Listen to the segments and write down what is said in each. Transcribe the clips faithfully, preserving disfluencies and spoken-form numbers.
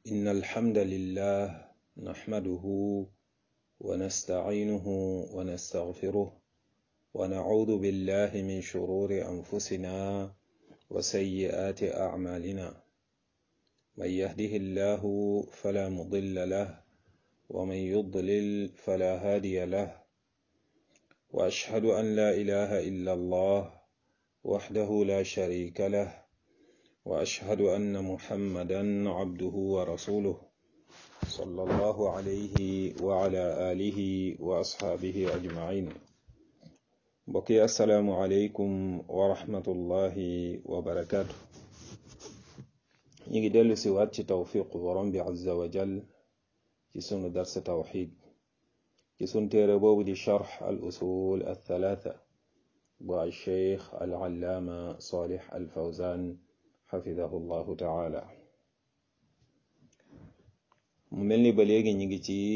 إن الحمد لله نحمده ونستعينه ونستغفره ونعوذ بالله من شرور أنفسنا وسيئات أعمالنا من يهده الله فلا مضل له ومن يضلل فلا هادي له وأشهد أن لا إله إلا الله وحده لا شريك له وأشهد أن محمدا عبده ورسوله صلى الله عليه وعلى آله وأصحابه أجمعين بقي السلام عليكم ورحمة الله وبركاته نيجي دلو سوات توفيق ورب عز وجل كسون درس توحيد كسون تيربو دي شرح الأصول الثلاثة والشيخ العلامة صالح الفوزان حفظه الله تعالى mu mel ni ba léegi ñu ngi ci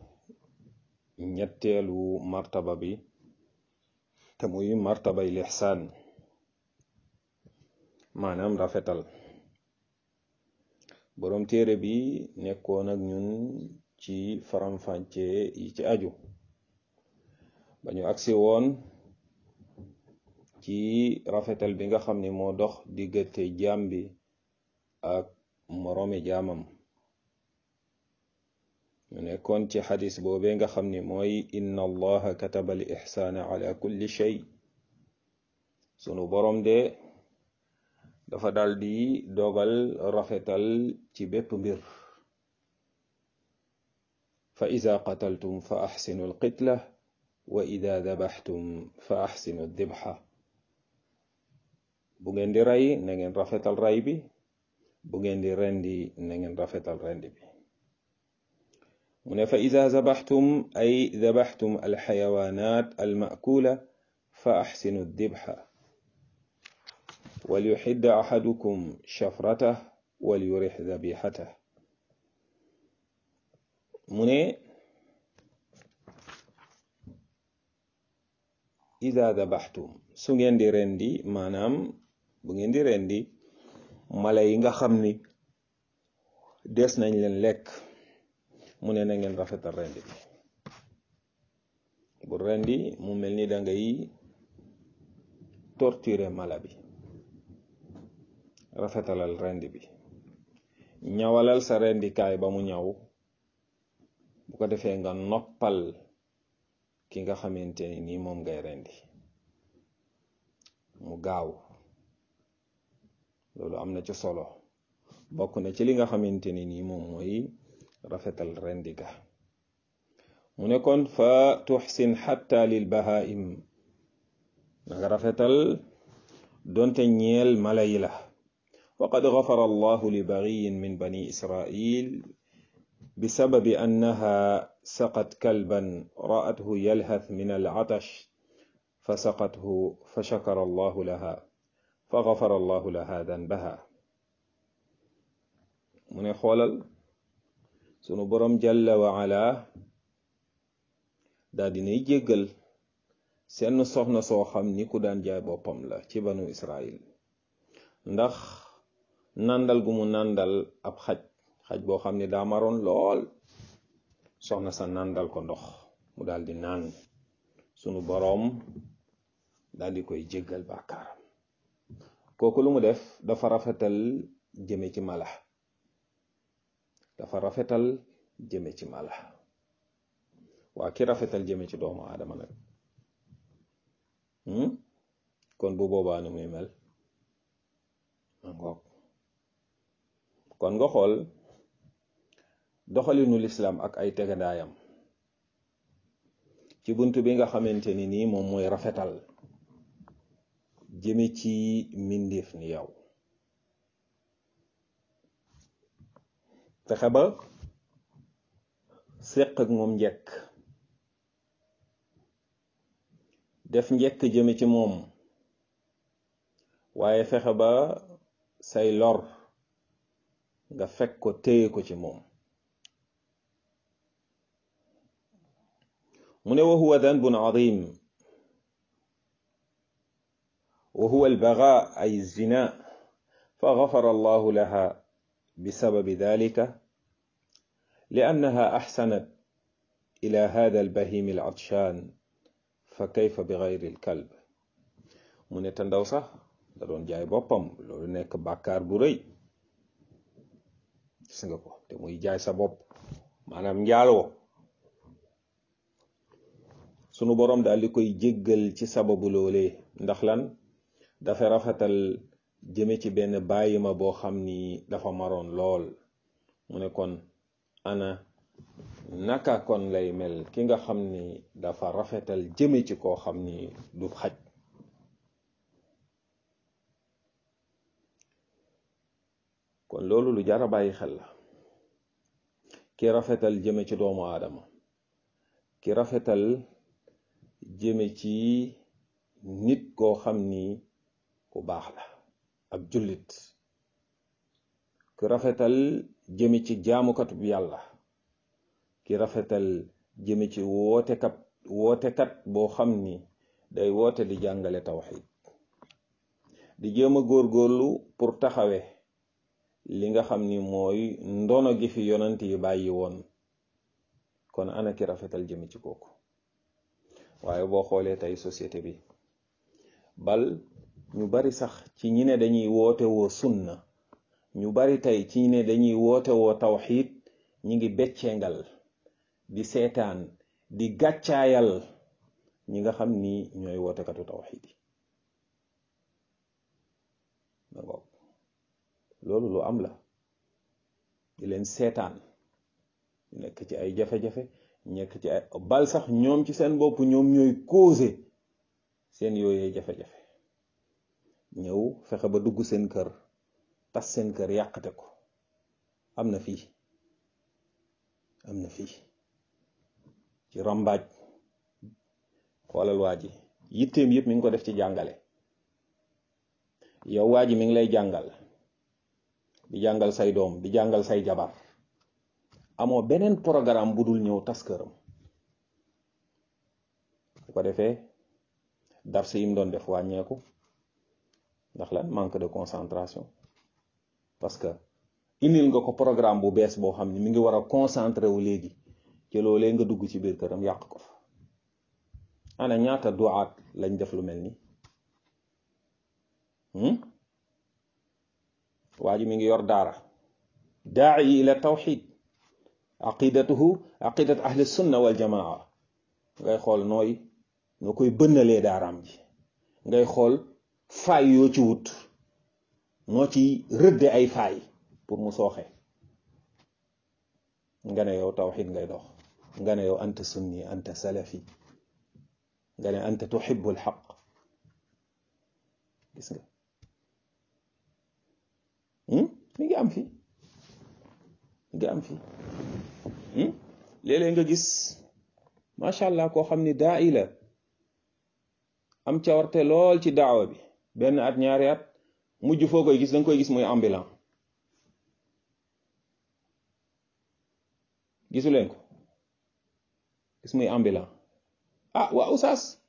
ñetteelu martaba bi te muy martabay lixsaan maanaam rafetal boroom téere bi nekkoon ak ñun ci faram-fàcce yi ci aju ba ñu agsi woon ci rafetal bi nga xam ni moo dox diggante jaam bi ak moroomi jaamam ñu nekkoon ci xadis boobee nga xam ni mooy inna allaha kataba al ixsaana ala kulli shay sunu boroom de dafa daldi dogal rafetal ci bépp mbir fa ida qataltum fa axsinu alqitla wa ida dabaxtum fa axsinu dibxa bu ngeen di rey na ngeen rafetal rey bi bu ngeen di rendi na ngeen rafetal rendi bi mu ne fa ida zabaxtum ay zabaxtum alxayawaanat almaakula fa axsinu dibxa walyuxid axadukum shafratah walyurix zabixatah mu ne ida zabaxtum su ngeen di rendi maanaam bu ngeen di rendi mala yi nga xam ni des nañ leen lekk mu ne na ngeen rafetal rendi bi bu rendi mu mel ni da ngay torturer mala bi rafetalal rendi bi ñawalal sa rendikaay ba mu ñaw bu ko defee nga noppal ki nga xamante ni nii moom ngay rendi mu gaaw loolu am na ci solo bokk na ci li nga xamante ni nii moom mooy rafetal rendi ga mu ne kon fa tuxsin xatta lil bahaim nanga rafetal donte ñeel mala yi la waqad gafara allahu li bagiyin min bani israil bisababi annaha saqat kalban ra'athu yalhath min al'atash fa saqathu fa shakara allahu laha fa gafara allahu laha danbaha mu ne xoolal sunu boroom jalla wa ala daa dinay jéggal seen soxna soo xam ni ku daan jaay boppam la ci banu Israil ndax nàndal gu mu nàndal ab xaj xaj boo xam ni daa maroon lool soxna sa nàndal ko ndox mu daal di naan sunu boroom daal di koy jéggal bàkkaaram kooku lu mu def dafa rafetal jëme ci mala dafa rafetal jëme ci mala waa ki rafetal jëme ci doomu aadama nag kon bu boobaa nu muy mel ngoog kon nga xool doxalinu lislaam ak ay tegandaayam ci bunt bi nga xamante ni nii moom mooy rafetal jëme ci mbindeef ni yow fexe ba séq ak moom njekk def njekk jëme ci moom waaye fexe ba say lor nga fekk ko téye ko ci moom mu ne wa huwa danbun adim wa huwa albaga ay zina fa gafara allahu laha bisababi dalika li annaha ahsanat ila hada albahim al atshan fa kayfa bi gayri al kalb mu ne te ndaw sax da doon jaay boppam loolu nekk bàkkaar bu rëy gis nga ko te muy jaay sa bopp maanaam njaaloo sunu boroom daal di koy jéggal ci sababu loolee ndax lan dafa rafetal jëme ci benn bàyyima boo xam ni dafa maroon lool mu ne kon ana naka kon lay mel ki nga xam ni dafa rafetal jëme ci koo xam ni du xaj kon loolu lu jar a bàyyi xel la ki rafetal jëme ci doomu aadama ki rafetal jëme ci nit koo xam ni ku baax la ab jullit ki rafetal jëme ci jaamukatu bi yàlla ki rafetal jëme ci wootekat wootekat boo xam ni day woote di jàngale tawxid di jéem a góorgóorlu pour taxawe li nga xam ni mooy ndono gi fi yonant yi bàyyi woon kon ana ki rafetal jëme ci kooku waaye boo xoolee tey société bi bal ñu bari sax ci ñi ne dañuy woote woo sunna ñu bari tey ci ñi ne dañuy woote woo tawxid ñi ngi beccengal di seetaan di gàccaayal ñi nga xam ni ñooy wootekatu tawxid yi d'accord loolu lu am la di leen seetaan nekk ci ay jafe-jafe nekk ci ay bal sax ñoom ci seen bopp ñoom ñooy causer seen yooyee jafe-jafe ñëw fexe ba dugg seen kër tas seen kër yàqate ko am na fii am na fii ci rambaaj xoolal waa ji yitteem yëpp mi ngi ko def ci jàngale yow waa ji mi ngi lay jàngal di jàngal say doom di jàngal say jabar amoo beneen programme bu dul ñëw tas këram bu ko defee dars yi mu doon def wàññeeku ndax lan manque de concentration parce que indil nga ko programme bu bees boo xam ne mi ngi war a concentré wu léegi ci loolee nga dugg ci biir këram yàq ko fa ana ñaata duaat lañ def lu mel ni waa ji mi ngi yor daara daa'i ila tawxid aqidatuhu aqidat ahli sunna wal jamaa ngay xool nooy noo koy bënnalee daaraam ji ngay xool faay yoo ci wut noo ci rëdde ay faay pour mu sooxe nga ne yow tawxid ngay dox nga ne yow anta sunni anta salafi nga ne anta tuhibbul xaq gis nga mi ngi am fi mi ngi am fi léeg-léeg nga gis macha allah koo xam ni daa i la am cawarte lool ci daawa bi benn at ñaari at mujj foo koy gis danga koy gis muy ambulant gisu leen ko gis muy ambulant ah waa oustaz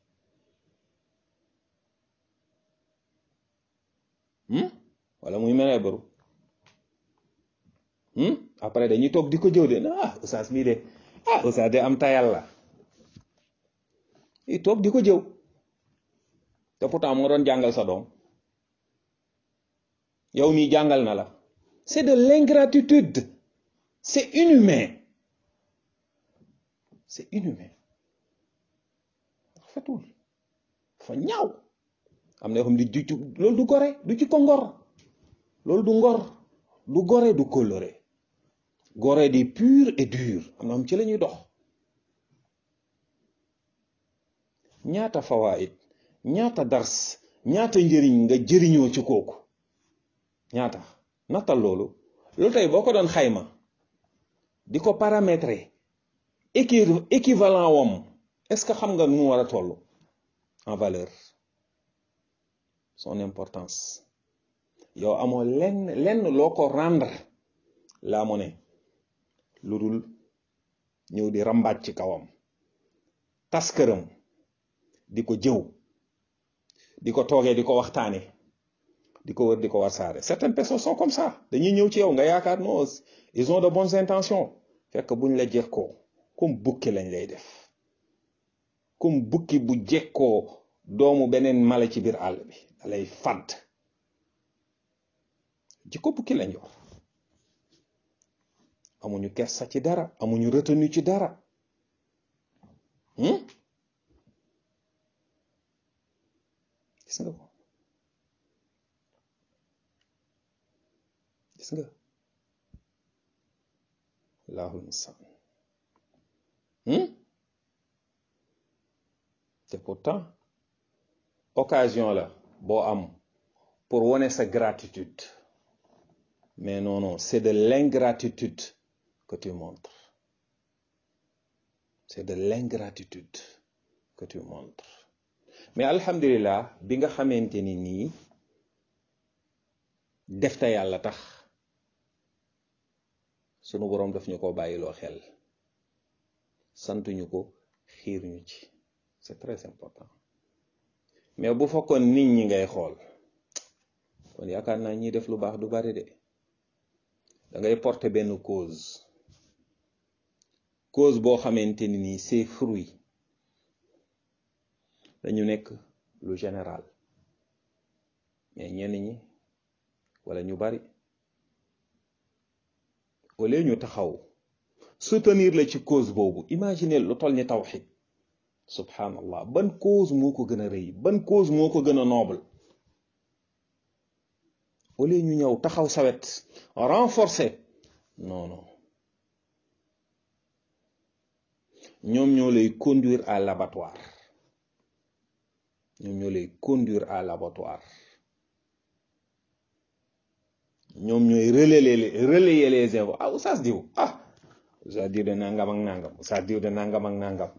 wala muy menee baru après dañuy toog di ko jëw de ah oustaz mii de ah oustaz de am tayal la i toog di ko jëw te pourtant moo doon jàngal sa doom yow mii jàngal na la c'est de l'ingratitude c'est inhumain c'est inhumain rafetul fa ñaaw am na yoo xam ne du ci loolu du gore du ci ko ngor loolu du ngor du gore du coloré gore di pur et dur am na xam ci la ñuy dox ñaata fawaid ñaata dars ñaata njëriñ nga jëriñoo ci kooku ñaata nattal loolu loolu tey boo ko doon xayma di ko paramétrer équivalent wam est-ce que xam nga nu mu war a toll en valeur son importance yow amoo lenn lenn loo ko rendre la monnaie lu dul ñëw di rambaaj ci kawam tas këram di ko jëw di ko toogee di ko waxtaane di ko wër di ko wasaare certaines personnes sont comme ça dañuy ñëw ci yow nga yaakaar non ils ont de bonnes intentions fekk buñ la jekkoo comme bukki lañ lay def comme bukki bu jekkoo doomu beneen mala ci biir àll bi da lay fàdd jikko bukki lañ yor amuñu kersa ci dara amuñu retenu ci dara hmm? gis nga ko gis nga allahul mustaan hmm? te pourtant occasion la boo am pour wone sa gratitude mais non non c'est de l'ingratitude que tu montres c'est de l'ingratitude que tu montres mais alhamdulillah bi nga xamante ni nii def te yàlla tax sunu boroom daf ñu ko bàyyiloo xel santuñu ko xiir ñu ci c'est très important mais bu fekkoon nit ñi ngay xool kon yaakaar naa ñiy def lu baax du bari de da ngay porter benn cause cause boo xamante ni nii c'est fruit dañu nekk lu général mais ñenn ñi wala ñu bari au lieu ñu taxaw soutenir la ci cause boobu imaginer lu toll ni tawhid subhanallah ban cause moo ko gën a rëy ban cause moo ko gën a noble au lieu ñu ñëw taxaw sawet renforcer non non ñoom ñoo lay conduire à l'abattoir ñoom ñoo lay conduire à l'abattoir ñoom ñooy relayer relayer les infos ah oustaz diw ah oustaz diw de nangam ak nangam oustaz diw de nangam ak nangam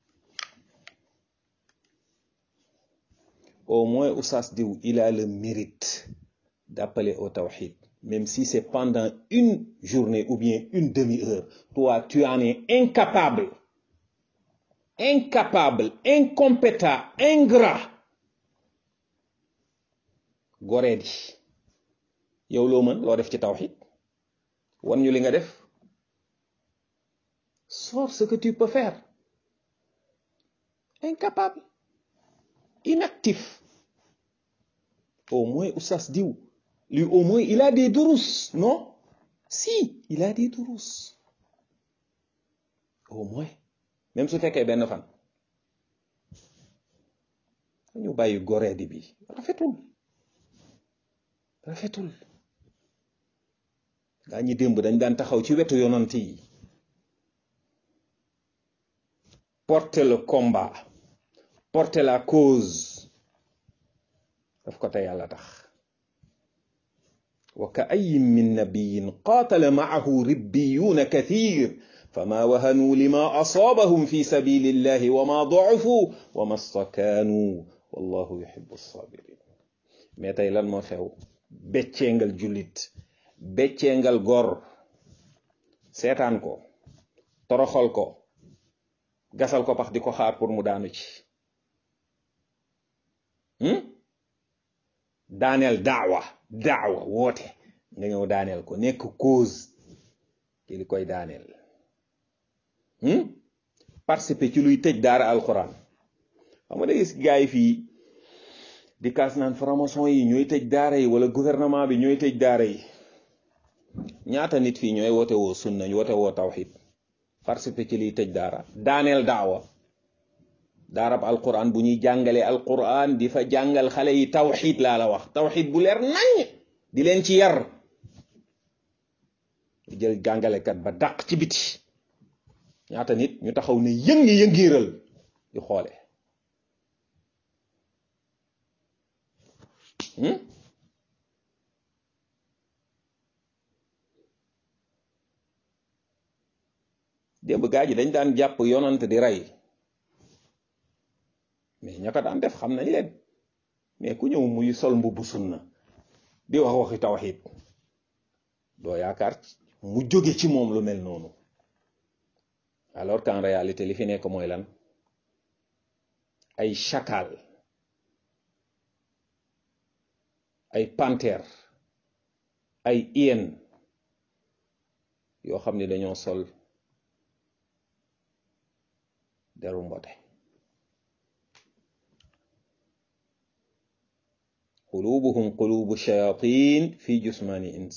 au moins oustaz diw il a le mérite d'appeler au tawhid même si c'est pendant une journée ou bien une demi-heure toi tu en es incapable incapable incompétent ingrat goree di yow loo mën loo def ci tawhid wan ñu li nga def sors ce que tu peux faire incapable inactif au moins oustaz diw lui au moins il a des durus non si il a des durus au moins même su fekkee benn fan ñu bàyyi goreedi bi rafetul rafetul gaa ñi démb dañ daan taxaw ci wetu yonant yi porter le combat porter la cause daf ko te yàlla tax wa ka ayyin min nabiyyin qaatala ma'ahu ribbiyuuna kathir fama wahanuu lima asaabahum fi sabilillahi wa ma da'ufuu wa ma stakaanuu wallahu yuhibbu as-sabirin mais tey lan moo xew becceengal jullit becceengal gor seetaan ko toroxal ko gasal ko pax di ko xaar pour mu daanu ci daaneel daawa daawa woote nga ñëw daaneel ko nekk cause ki li koy daaneel participer ci luy tëj daara alquran xam nga da gis gaay fii di kaas naan franc-maçon yi ñooy tëj daara yi wala gouvernement bi ñooy tëj daara yi ñaata nit fii ñooy woote woo sunna ñu woote woo tawhid participer ci liy tëj daara daaneel daawa daarab alquran bu ñuy jàngalee alquran di fa jàngal xale yi tawhid laa la wax tawhid bu leer nañ di leen ci yar di jël jàngalekat ba dàq ci biti ñaata nit ñu taxaw ne yëngi yëngiiral di xoole démb gaa ji dañ daan jàpp yonant di rey mais ña ko daan def xam nañ leen mais ku ñëw muy sol mbubbu sunna di wax waxi tawhid doo yaakaar mu jóge ci moom lu mel noonu alors qu'en réalité li fi nekk mooy lan ay chacal ay panthère ay hyène yoo xam ne dañoo sol deru mbote. qulubuhum qulubu shayatin fi jusmani ins.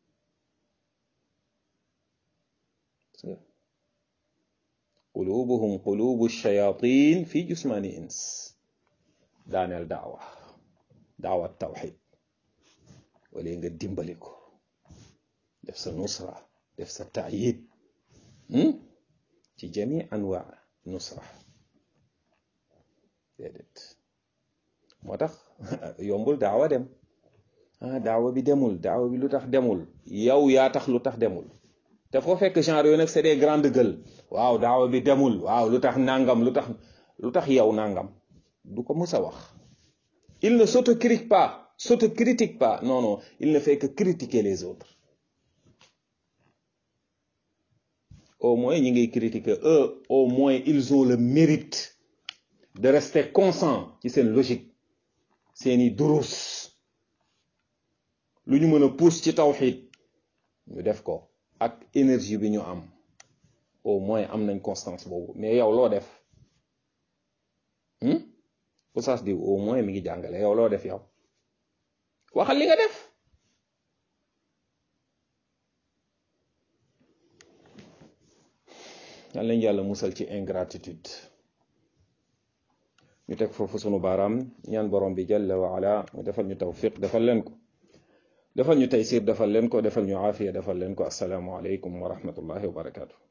qulubuhum qulubu shayatin fi jusmani ins. daaneel daawa daawa tawxid wala nga dimbali ko def sa nusra def sa taayid ci jami anwa nusra déedéet moo tax yombul daawa dem ah daawa bi demul daawa bi lu tax demul yow yaa tax lu tax demul te foo fekk genre yooyu nag c'est des grandes gueules waaw daawa bi demul waaw lu tax nangam lu tax lu tax yow nangam du ko mës a wax. Il ne s'autocritique pas s'autocritique pas non non il ne fait que critiquer les autres. Au moins ñi ngay critiquer eux au moins ils ont le mérite de rester constant ci seen logique seeni durus lu ñu mën a pousse ci tawhid ñu def ko ak énergie bi ñu am au moins am nañ constance boobu mais yow loo def Oustaz diw au moins mi ngi jàngale yow loo def yow waxal li nga def. yal nañ yàlla musal ci ingratitude. ñu teg foofu sunu baaraam ñaan borom bi jalla wa ala mu defal ñu tawfiq defal leen ko defal ñu taysir defal leen ko defal ñu aafiya defal leen ko assalaamu aleykum wa rahmatullahi wa barakaatu.